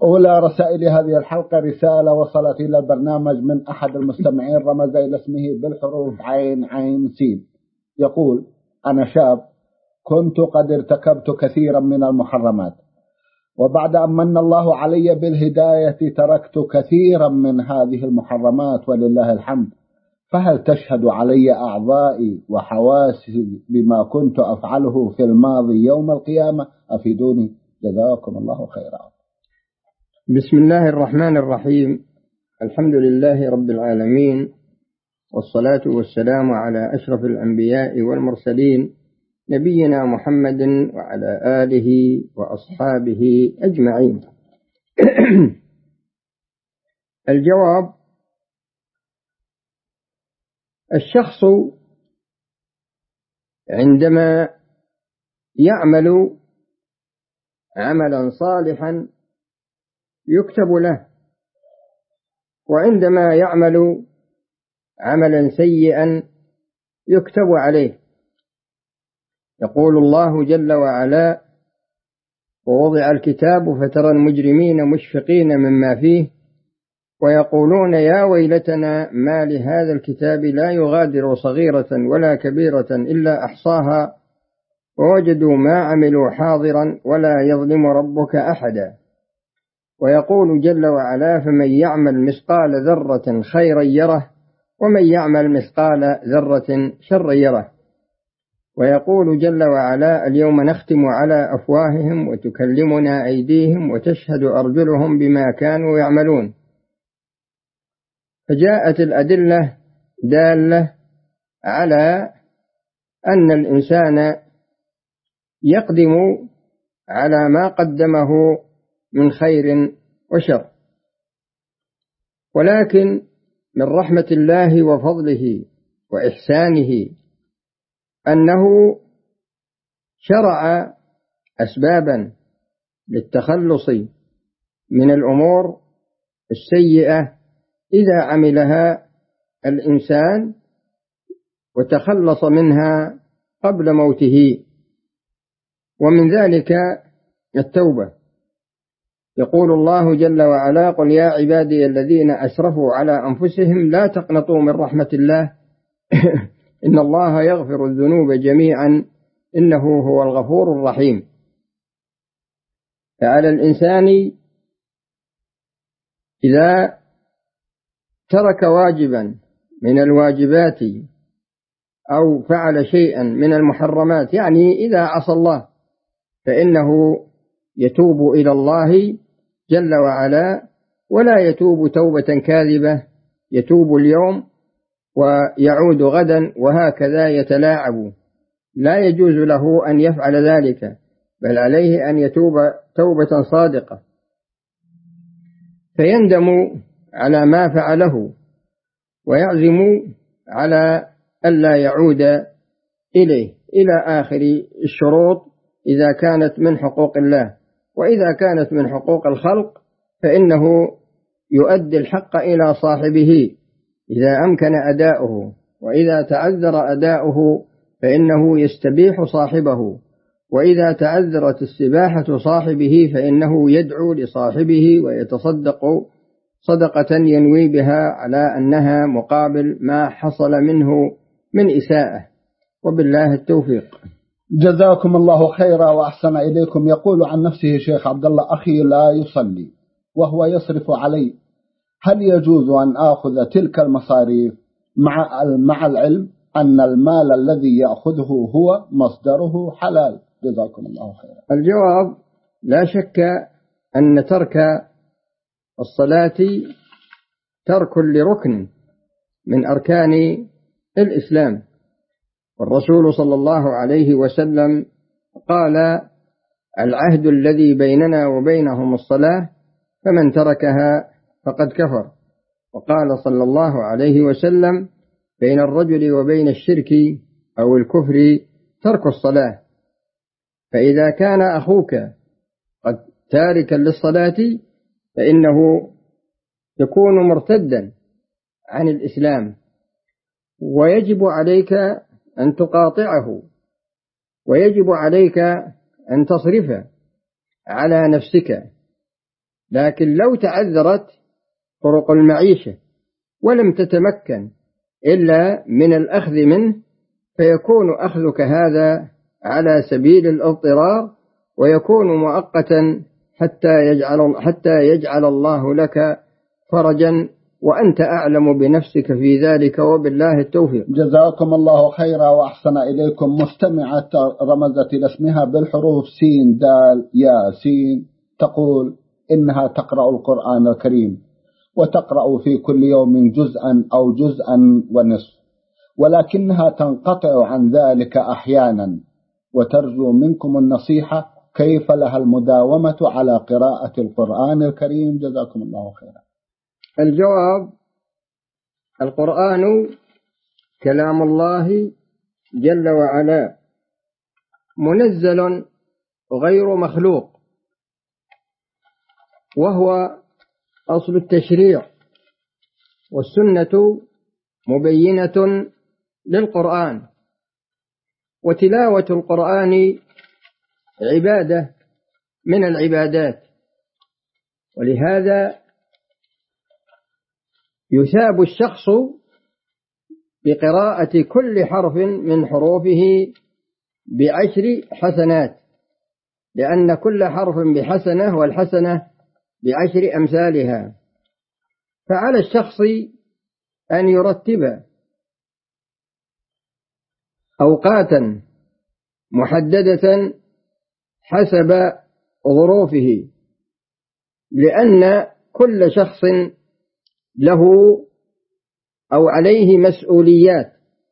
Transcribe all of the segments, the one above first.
أولى رسائل هذه الحلقة رسالة وصلت إلى البرنامج من أحد المستمعين رمز إلى اسمه بالحروف عين عين سين. يقول: أنا شاب كنت قد ارتكبت كثيرا من المحرمات، وبعد أن من الله علي بالهداية تركت كثيرا من هذه المحرمات ولله الحمد، فهل تشهد علي أعضائي وحواسي بما كنت أفعله في الماضي يوم القيامة؟ أفيدوني جزاكم الله خيرا. بسم الله الرحمن الرحيم. الحمد لله رب العالمين، والصلاة والسلام على أشرف الأنبياء والمرسلين نبينا محمد وعلى آله وأصحابه أجمعين. الجواب: الشخص عندما يعمل عملا صالحا يكتب له، وعندما يعمل عملا سيئا يكتب عليه. يقول الله جل وعلا: ووضع الكتاب فترى المجرمين مشفقين مما فيه ويقولون يا ويلتنا ما لهذا الكتاب لا يغادر صغيرة ولا كبيرة إلا أحصاها ووجدوا ما عملوا حاضرا ولا يظلم ربك أحدا. ويقول جل وعلا: فمن يعمل مثقال ذرة خيرا يره ومن يعمل مثقال ذرة شرا يره. ويقول جل وعلا: اليوم نختم على أفواههم وتكلمنا أيديهم وتشهد أرجلهم بما كانوا يعملون. فجاءت الأدلة دالة على أن الإنسان يقدم على ما قدمه من خير وشر، ولكن من رحمة الله وفضله وإحسانه أنه شرع أسبابا للتخلص من الأمور السيئة إذا عملها الإنسان وتخلص منها قبل موته، ومن ذلك التوبة. يقول الله جل وعلا: قل يا عبادي الذين أسرفوا على أنفسهم لا تقنطوا من رحمة الله إن الله يغفر الذنوب جميعا إنه هو الغفور الرحيم. فعلى الإنسان إذا ترك واجبا من الواجبات أو فعل شيئا من المحرمات، يعني إذا عصى الله، فإنه يتوب إلى الله جل وعلا، ولا يتوب توبة كاذبة، يتوب اليوم ويعود غدا وهكذا يتلاعب. لا يجوز له أن يفعل ذلك، بل عليه أن يتوب توبة صادقة، فيندم على ما فعله ويعزم على ألا يعود إليه إلى آخر الشروط إذا كانت من حقوق الله. وإذا كانت من حقوق الخلق فإنه يؤدي الحق إلى صاحبه إذا أمكن أداؤه، وإذا تعذر أداؤه فإنه يستبيح صاحبه، وإذا تعذرت استباحة صاحبه فإنه يدعو لصاحبه ويتصدق صدقة ينوي بها على أنها مقابل ما حصل منه من إساءة، وبالله التوفيق. جزاكم الله خيرا وأحسن إليكم. يقول عن نفسه شيخ عبد الله: أخي لا يصلي وهو يصرف علي، هل يجوز أن آخذ تلك المصاريف مع العلم أن المال الذي يأخذه هو مصدره حلال؟ جزاكم الله خيرا. الجواب: لا شك أن ترك الصلاة ترك لركن من أركان الإسلام، والرسول صلى الله عليه وسلم قال: العهد الذي بيننا وبينهم الصلاة فمن تركها فقد كفر. وقال صلى الله عليه وسلم: بين الرجل وبين الشرك أو الكفر ترك الصلاة. فإذا كان أخوك قد تاركا للصلاة فإنه يكون مرتدا عن الإسلام، ويجب عليك أن تقاطعه، ويجب عليك أن تصرف على نفسك لكن لو تعذرت طرق المعيشة ولم تتمكن إلا من الأخذ منه، فيكون أخذك هذا على سبيل الاضطرار، ويكون مؤقتا حتى يجعل الله لك فرجا، وأنت أعلم بنفسك في ذلك، وبالله التوفيق. جزاكم الله خيرا وأحسن إليكم. مستمعة رمزت إلى اسمها بالحروف سين دال يا سين، تقول إنها تقرأ القرآن الكريم وتقرأ في كل يوم جزءا أو جزءا ونصف، ولكنها تنقطع عن ذلك أحيانا، وترجو منكم النصيحة كيف لها المداومة على قراءة القرآن الكريم. جزاكم الله خيرا. الجواب: القرآن كلام الله جل وعلا، منزل غير مخلوق، وهو أصل التشريع، والسنة مبينة للقرآن، وتلاوة القرآن عبادة من العبادات، ولهذا يثاب الشخص بقراءة كل حرف من حروفه ب10 حسنات، لأن كل حرف بحسنة، والحسنة ب10 أمثالها. فعلى الشخص أن يرتب أوقاتا محددة حسب ظروفه، لأن كل شخص له أو عليه مسؤوليات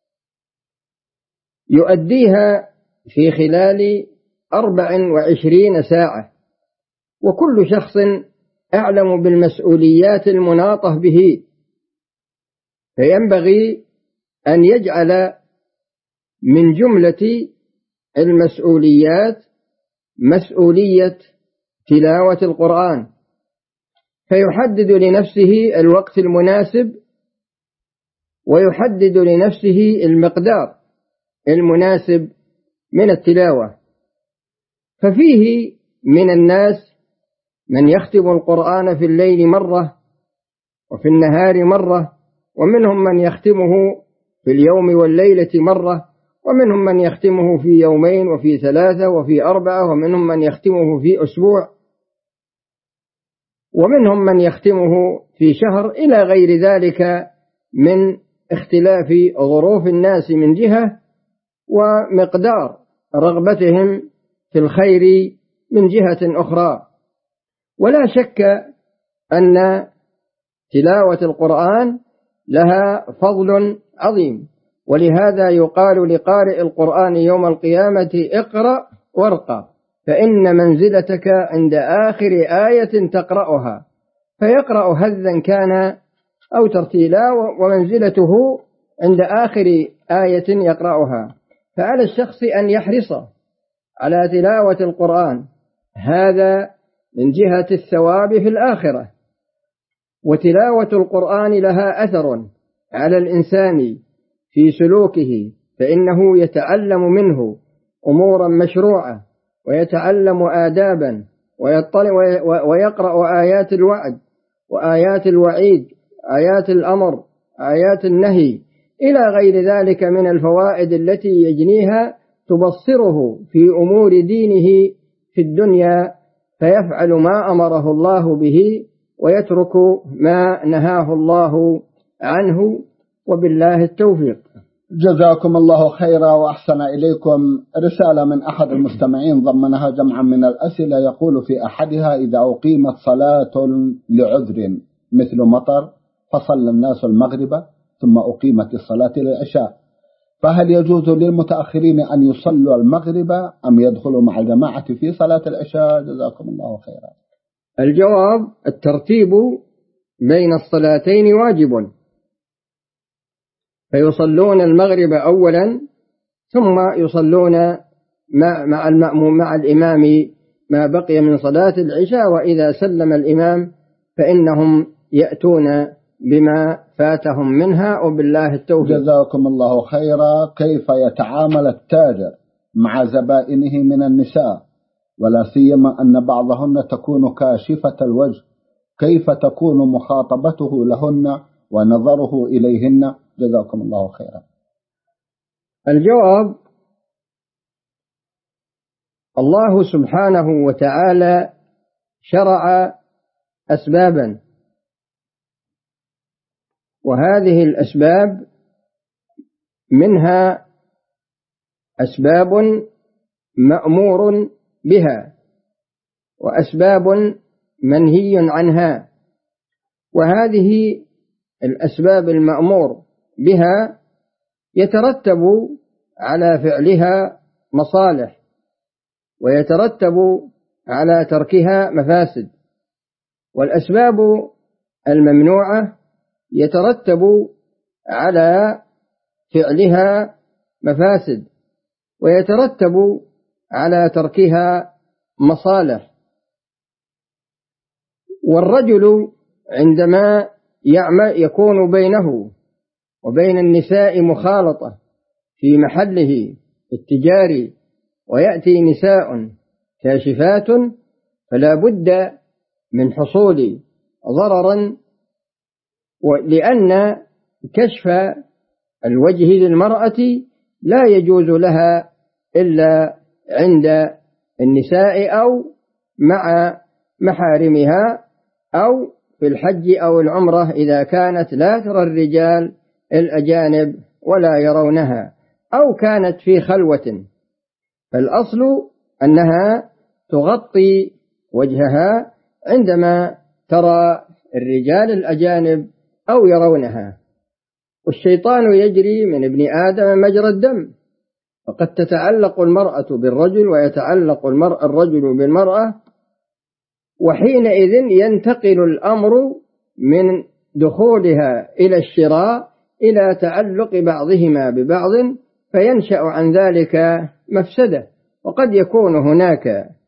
يؤديها في خلال 24 ساعة، وكل شخص أعلم بالمسؤوليات المناطة به، فينبغي أن يجعل من جملة المسؤوليات مسؤولية تلاوة القرآن، فيحدد لنفسه الوقت المناسب، ويحدد لنفسه المقدار المناسب من التلاوة. ففيه من الناس من يختم القرآن في الليل مرة وفي النهار مرة، ومنهم من يختمه في اليوم والليلة مرة، ومنهم من يختمه في يومين وفي 3 وفي 4، ومنهم من يختمه في أسبوع، ومنهم من يختمه في شهر، إلى غير ذلك من اختلاف ظروف الناس من جهة، ومقدار رغبتهم في الخير من جهة أخرى. ولا شك أن تلاوة القرآن لها فضل عظيم، ولهذا يقال لقارئ القرآن يوم القيامة: اقرأ وارقى، فإن منزلتك عند آخر آية تقرأها، فيقرأ هذا كان أو ترتيلا، ومنزلته عند آخر آية يقرأها. فعلى الشخص أن يحرص على تلاوة القرآن، هذا من جهة الثواب في الآخرة. وتلاوة القرآن لها أثر على الإنسان في سلوكه، فإنه يتعلم منه أمورا مشروعة، ويتعلم آدابا، ويقرأ آيات الوعد وآيات الوعيد، آيات الأمر، آيات النهي، إلى غير ذلك من الفوائد التي يجنيها، تبصره في أمور دينه في الدنيا، فيفعل ما أمره الله به ويترك ما نهاه الله عنه، وبالله التوفيق. جزاكم الله خيرا وأحسن إليكم. رسالة من أحد المستمعين ضمنها جمعا من الأسئلة، يقول في أحدها: إذا أقيمت صلاة لعذر مثل مطر فصلى الناس المغرب ثم أقيمت الصلاة للعشاء، فهل يجوز للمتأخرين أن يصلوا المغرب أم يدخلوا مع الجماعة في صلاة العشاء؟ جزاكم الله خيرا. الجواب: الترتيب بين الصلاتين واجب، فيصلون المغرب أولا، ثم يصلون مع المأموم مع الإمام ما بقي من صلاة العشاء، وإذا سلم الإمام فإنهم يأتون بما فاتهم منها، وبالله التوفيق. جزاكم الله خيرا. كيف يتعامل التاجر مع زبائنه من النساء ولا سيما أن بعضهن تكون كاشفة الوجه، كيف تكون مخاطبته لهن ونظره إليهن؟ جزاكم الله خيرا. الجواب: الله سبحانه وتعالى شرع أسبابا، وهذه الأسباب منها أسباب مأمور بها وأسباب منهي عنها، وهذه الأسباب المأمور بها يترتب على فعلها مصالح، ويترتب على تركها مفاسد، والأسباب الممنوعة يترتب على فعلها مفاسد، ويترتب على تركها مصالح. والرجل عندما يكون بينه وبين النساء مخالطة في محله التجاري، ويأتي نساء كاشفات، فلا بد من حصول ضرر، لأن كشف الوجه للمرأة لا يجوز لها إلا عند النساء أو مع محارمها أو في الحج أو العمرة إذا كانت لا ترى الرجال الأجانب ولا يرونها، أو كانت في خلوة، فالأصل أنها تغطي وجهها عندما ترى الرجال الأجانب أو يرونها. والشيطان يجري من ابن آدم مجرى الدم، فقد تتعلق المرأة بالرجل ويتعلق الرجل بالمرأة، وحينئذ ينتقل الأمر من دخولها إلى الشراء إلى تعلق بعضهما ببعض، فينشأ عن ذلك مفسدة. وقد يكون هناك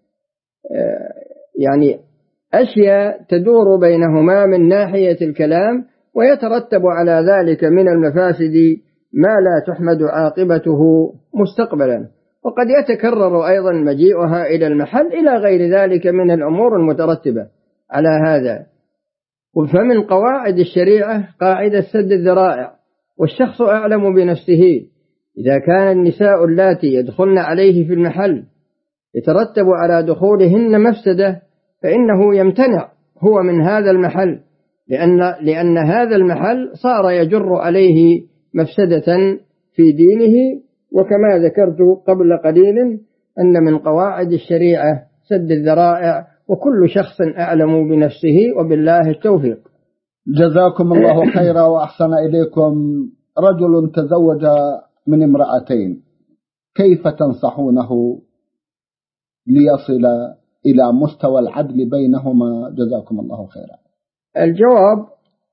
يعني أشياء تدور بينهما من ناحية الكلام، ويترتب على ذلك من المفاسد ما لا تحمد عاقبته مستقبلا. وقد يتكرر أيضا مجيئها إلى المحل إلى غير ذلك من الأمور المترتبة على هذا. فمن قواعد الشريعة قاعدة سد الذرائع، والشخص أعلم بنفسه. إذا كان النساء اللاتي يدخلن عليه في المحل يترتب على دخولهن مفسدة، فإنه يمتنع هو من هذا المحل، لأن هذا المحل صار يجر عليه مفسدة في دينه. وكما ذكرت قبل قليل أن من قواعد الشريعة سد الذرائع، وكل شخص أعلم بنفسه، وبالله التوفيق. جزاكم الله خيرا وأحسن إليكم. رجل تزوج من امرأتين، كيف تنصحونه ليصل إلى مستوى العدل بينهما؟ جزاكم الله خيرا. الجواب: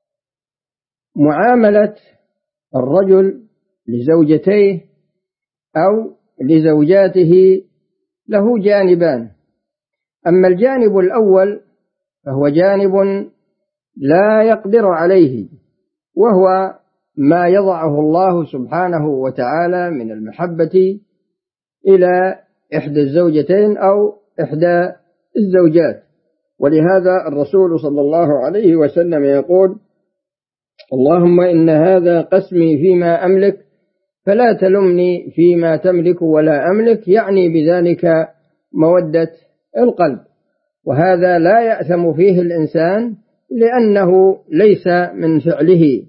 معاملة الرجل لزوجتيه أو لزوجاته له جانبان. أما الجانب الأول فهو جانب لا يقدر عليه، وهو ما يضعه الله سبحانه وتعالى من المحبة إلى إحدى الزوجتين أو إحدى الزوجات. ولهذا الرسول صلى الله عليه وسلم يقول: اللهم إن هذا قسمي فيما أملك فلا تلمني فيما تملك ولا أملك، يعني بذلك مودة القلب. وهذا لا يأثم فيه الإنسان لأنه ليس من فعله.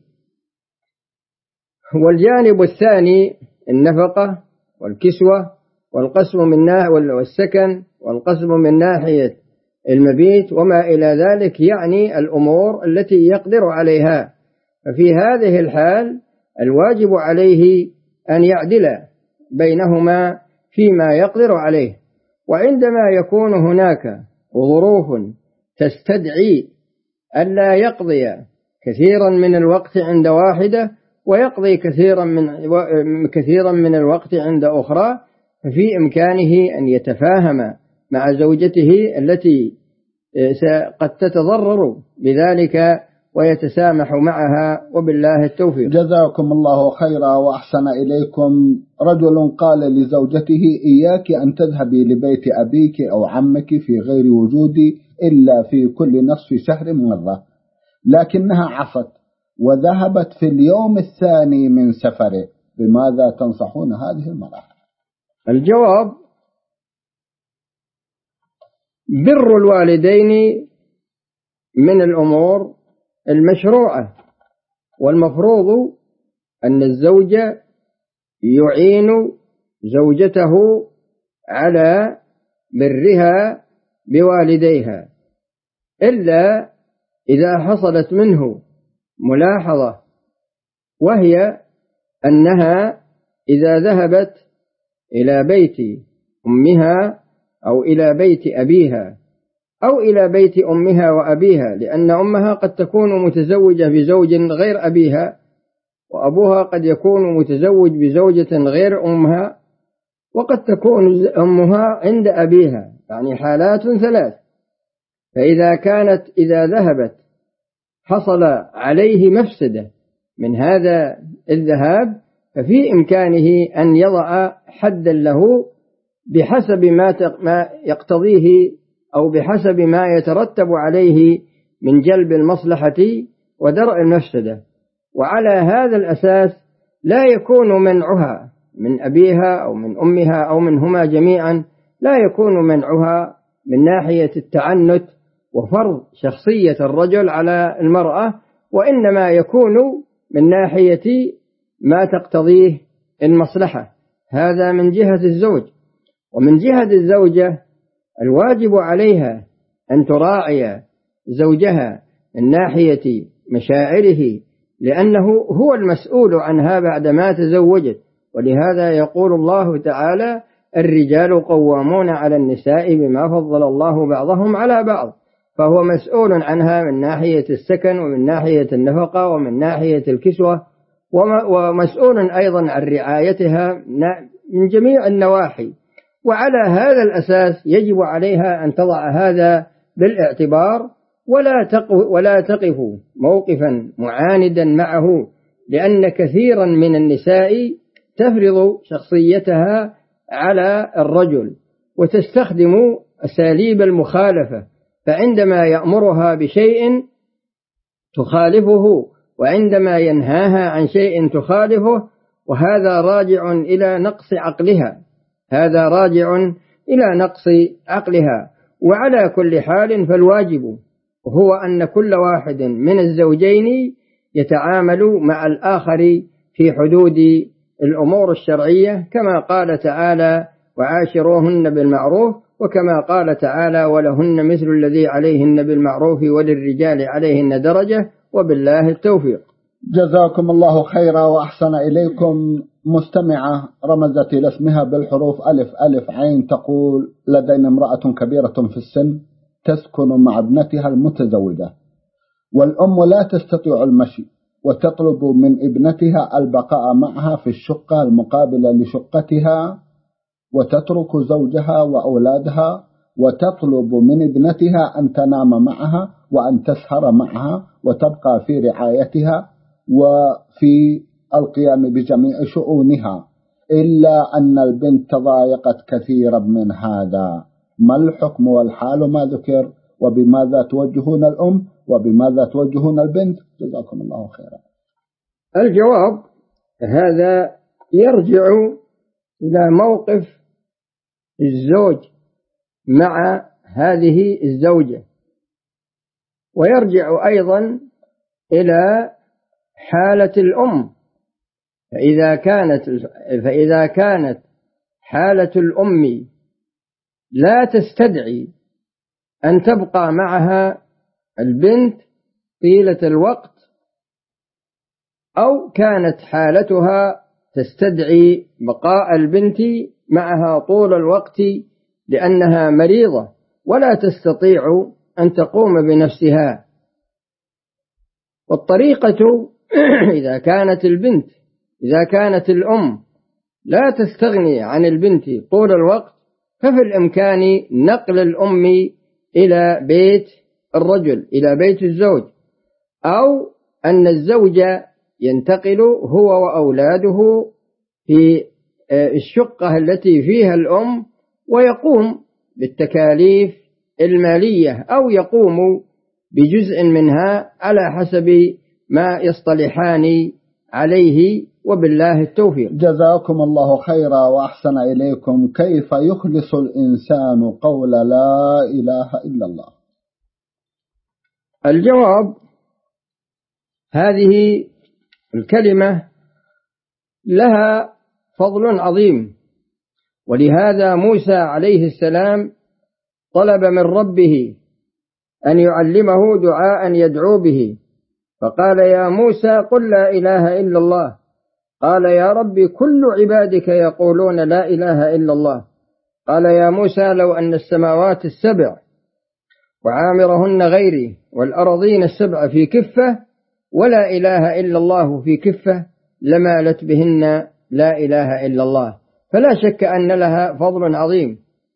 والجانب الثاني النفقة والكسوة والقسم والسكن والقسم من ناحية المبيت وما إلى ذلك، يعني الأمور التي يقدر عليها. ففي هذه الحال الواجب عليه أن يعدل بينهما فيما يقدر عليه. وعندما يكون هناك ظروف تستدعي ألا يقضي كثيرا من الوقت عند واحدة ويقضي كثيرا من الوقت عند أخرى، ففي إمكانه أن يتفاهم مع زوجته التي قد تتضرر بذلك ويتسامح معها، وبالله التوفيق. جزاكم الله خيرا وأحسن إليكم. رجل قال لزوجته: إياك أن تذهبي لبيت أبيك أو عمك في غير وجودي إلا في كل نصف شهر مرة، لكنها عصت وذهبت في اليوم الثاني من سفره، بماذا تنصحون هذه المرأة؟ الجواب: بر الوالدين من الأمور المشروعة، والمفروض أن الزوج يعين زوجته على برها بوالديها، إلا إذا حصلت منه ملاحظة، وهي أنها إذا ذهبت إلى بيت أمها أو إلى بيت أبيها أو إلى بيت أمها وأبيها، لأن أمها قد تكون متزوجة بزوج غير أبيها، وأبوها قد يكون متزوج بزوجة غير أمها، وقد تكون أمها عند أبيها، يعني حالات ثلاث. إذا ذهبت حصل عليه مفسدة من هذا الذهاب، ففي إمكانه أن يضع حدا له بحسب ما يقتضيه أو بحسب ما يترتب عليه من جلب المصلحة ودرء المفسدة. وعلى هذا الأساس لا يكون منعها من أبيها أو من أمها أو منهما جميعا، لا يكون منعها من ناحية التعنت وفرض شخصية الرجل على المرأة، وإنما يكون من ناحية ما تقتضيه المصلحة. هذا من جهة الزوج. ومن جهة الزوجة الواجب عليها أن تراعي زوجها من ناحية مشاعره، لأنه هو المسؤول عنها بعدما تزوجت. ولهذا يقول الله تعالى: الرجال قوامون على النساء بما فضل الله بعضهم على بعض. فهو مسؤول عنها من ناحية السكن ومن ناحية النفقة ومن ناحية الكسوة، ومسؤول أيضا عن رعايتها من جميع النواحي. وعلى هذا الأساس يجب عليها أن تضع هذا بالاعتبار، ولا تقف موقفا معاندا معه، لأن كثيرا من النساء تفرض شخصيتها على الرجل وتستخدم أساليب المخالفة، فعندما يأمرها بشيء تخالفه، وعندما ينهاها عن شيء تخالفه، وهذا راجع إلى نقص عقلها، هذا راجع إلى نقص عقلها. وعلى كل حال فالواجب هو أن كل واحد من الزوجين يتعامل مع الآخر في حدود الأمور الشرعية، كما قال تعالى: وعاشروهن بالمعروف، وكما قال تعالى: ولهن مثل الذي عليهن بالمعروف وللرجال عليهن درجة، وبالله التوفيق. جزاكم الله خيرا وأحسن إليكم. مستمعة رمزت إلى اسمها بالحروف ألف ألف عين، تقول: لدينا امرأة كبيرة في السن تسكن مع ابنتها المتزوجة، والأم لا تستطيع المشي، وتطلب من ابنتها البقاء معها في الشقة المقابلة لشقتها، وتترك زوجها وأولادها، وتطلب من ابنتها أن تنام معها وأن تسهر معها وتبقى في رعايتها وفي القيام بجميع شؤونها، إلا أن البنت تضايقت كثيرا من هذا. ما الحكم والحال ما ذكر، وبماذا توجهون الأم وبماذا توجهون البنت؟ جزاكم الله خيرا. الجواب: هذا يرجع إلى موقف الزوج مع هذه الزوجة، ويرجع أيضا إلى حالة الأم. فإذا كانت حالة الأم لا تستدعي أن تبقى معها البنت طيلة الوقت، أو كانت حالتها تستدعي بقاء البنت معها طول الوقت لأنها مريضة ولا تستطيع أن تقوم بنفسها، والطريقة إذا كانت الأم لا تستغني عن البنت طول الوقت، ففي الإمكان نقل الأم إلى بيت الرجل، إلى بيت الزوج، أو أن الزوج ينتقل هو وأولاده في الشقة التي فيها الأم ويقوم بالتكاليف المالية أو يقوم بجزء منها على حسب ما يصطلحان عليه، وبالله التوفيق. جزاكم الله خيرا وأحسن إليكم. كيف يخلص الإنسان قول لا إله إلا الله؟ الجواب: هذه الكلمة لها فضل عظيم، ولهذا موسى عليه السلام طلب من ربه أن يعلمه دعاء يدعو به، فقال: يا موسى قل لا إله إلا الله. قال: يا رب كل عبادك يقولون لا إله إلا الله. قال: يا موسى لو أن السماوات السبع وعامرهن غيري والأرضين السبع في كفة ولا إله إلا الله في كفة لمالت بهن لا إله إلا الله. فلا شك أن لها فضل عظيم،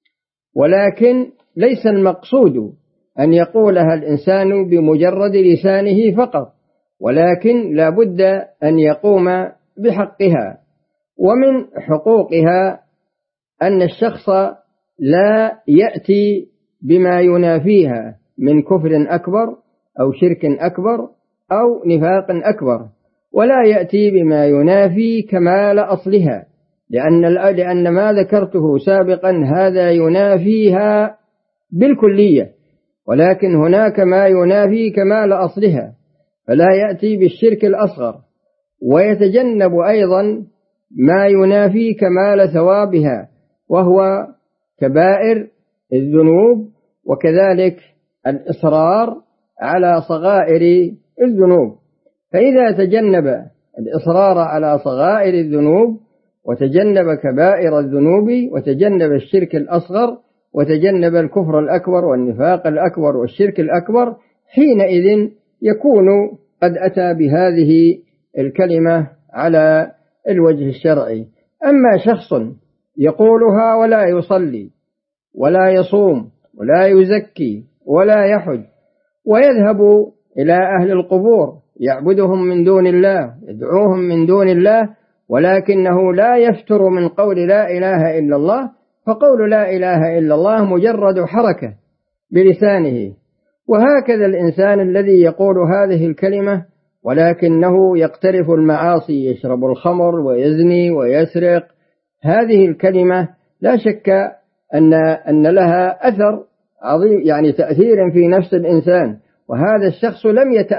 ولكن ليس المقصود أن يقولها الإنسان بمجرد لسانه فقط، ولكن لا بد أن يقوم بحقها. ومن حقوقها أن الشخص لا يأتي بما ينافيها من كفر أكبر أو شرك أكبر أو نفاق أكبر، ولا يأتي بما ينافي كمال أصلها، لأن ما ذكرته سابقا هذا ينافيها بالكلية، ولكن هناك ما ينافي كمال أصلها، فلا يأتي بالشرك الأصغر، ويتجنب أيضا ما ينافي كمال ثوابها وهو كبائر الذنوب، وكذلك الإصرار على صغائر الذنوب. فإذا تجنب الإصرار على صغائر الذنوب وتجنب كبائر الذنوب وتجنب الشرك الأصغر وتجنب الكفر الأكبر والنفاق الأكبر والشرك الأكبر، حينئذ يكون قد أتى بهذه الكلمة على الوجه الشرعي. أما شخص يقولها ولا يصلي ولا يصوم ولا يزكي ولا يحج ويذهب إلى أهل القبور يعبدهم من دون الله يدعوهم من دون الله، ولكنه لا يفتر من قول لا إله إلا الله، فقول لا إله إلا الله مجرد حركة بلسانه. وهكذا الإنسان الذي يقول هذه الكلمة ولكنه يقترف المعاصي، يشرب الخمر ويزني ويسرق، هذه الكلمة لا شك أن لها أثر عظيم، يعني تأثير في نفس الإنسان، وهذا الشخص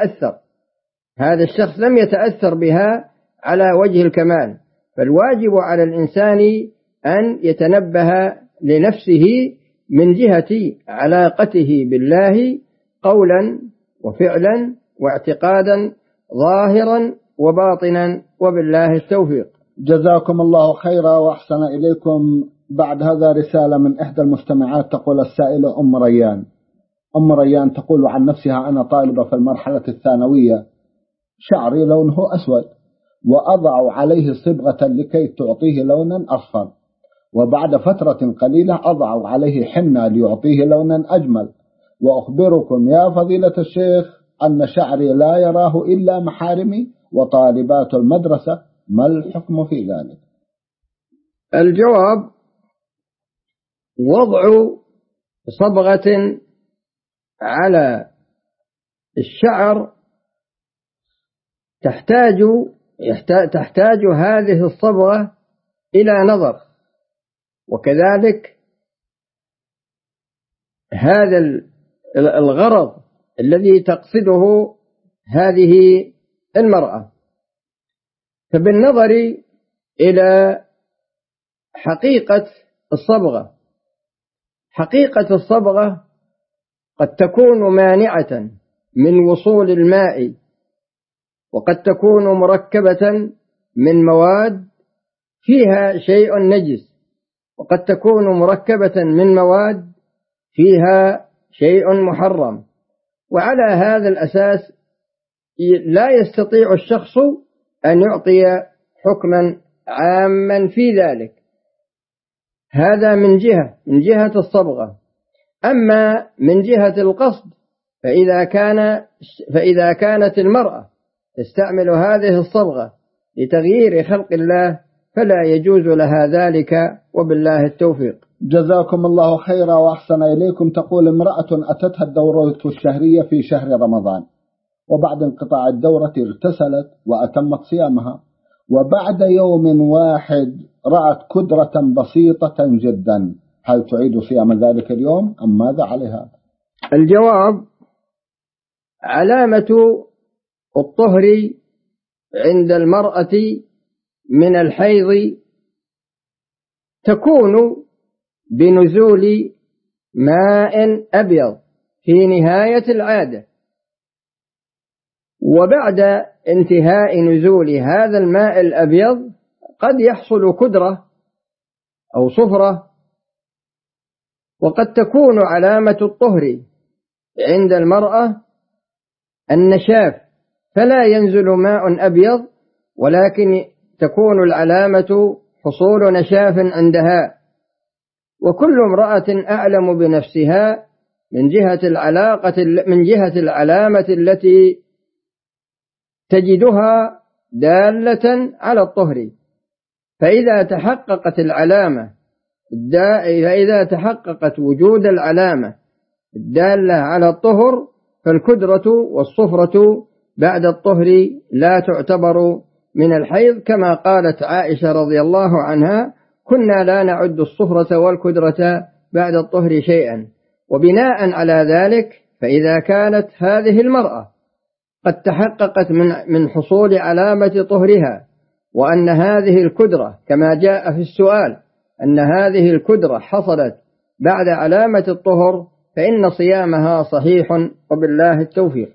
لم يتأثر بها على وجه الكمال. فالواجب على الإنسان أن يتنبه لنفسه من جهة علاقته بالله قولا وفعلا واعتقادا ظاهرا وباطنا، وبالله التوفيق. جزاكم الله خيرا وأحسن إليكم. بعد هذا رسالة من إحدى المستمعات، تقول السائلة أم ريان تقول عن نفسها: أنا طالبة في المرحلة الثانوية، شعري لونه أسود وأضع عليه صبغة لكي تعطيه لونا أصفر، وبعد فترة قليلة أضع عليه حنة ليعطيه لونا أجمل، وأخبركم يا فضيلة الشيخ أن شعري لا يراه إلا محارمي وطالبات المدرسة، ما الحكم في ذلك؟ الجواب: وضع صبغة على الشعر تحتاج هذه الصبغة إلى نظر، وكذلك هذا الغرض الذي تقصده هذه المرأة. فبالنظر إلى حقيقة الصبغة قد تكون مانعة من وصول الماء، وقد تكون مركبة من مواد فيها شيء نجس، وقد تكون مركبة من مواد فيها شيء محرم، وعلى هذا الأساس لا يستطيع الشخص أن يعطي حكما عاما في ذلك. هذا من جهة الصبغة. أما من جهة القصد فإذا كانت المرأة تستعمل هذه الصبغة لتغيير خلق الله فلا يجوز لها ذلك، وبالله التوفيق. جزاكم الله خيرا وأحسن إليكم. تقول امرأة أتتها الدورة الشهرية في شهر رمضان، وبعد انقطاع الدورة اغتسلت وأتمت صيامها، وبعد يوم واحد رأت كدرة بسيطة جدا، هل تعيد صيام ذلك اليوم أم ماذا عليها؟ الجواب: علامة الطهر عند المرأة من الحيض تكون بنزول ماء أبيض في نهاية العادة، وبعد انتهاء نزول هذا الماء الأبيض قد يحصل كدرة أو صفرة. وقد تكون علامة الطهر عند المرأة النشاف، فلا ينزل ماء أبيض، ولكن تكون العلامة حصول نشاف عندها. وكل امرأة أعلم بنفسها من جهة العلامة التي تجدها دالة على الطهر. فإذا تحققت وجود العلامة الدالة على الطهر فالكدرة والصفرة بعد الطهر لا تعتبر من الحيض، كما قالت عائشة رضي الله عنها: كنا لا نعد الصفرة والكدرة بعد الطهر شيئا. وبناء على ذلك فإذا كانت هذه المرأة قد تحققت من حصول علامة طهرها، وأن هذه الكدرة كما جاء في السؤال أن هذه الكدرة حصلت بعد علامة الطهر، فإن صيامها صحيح، وبالله التوفيق.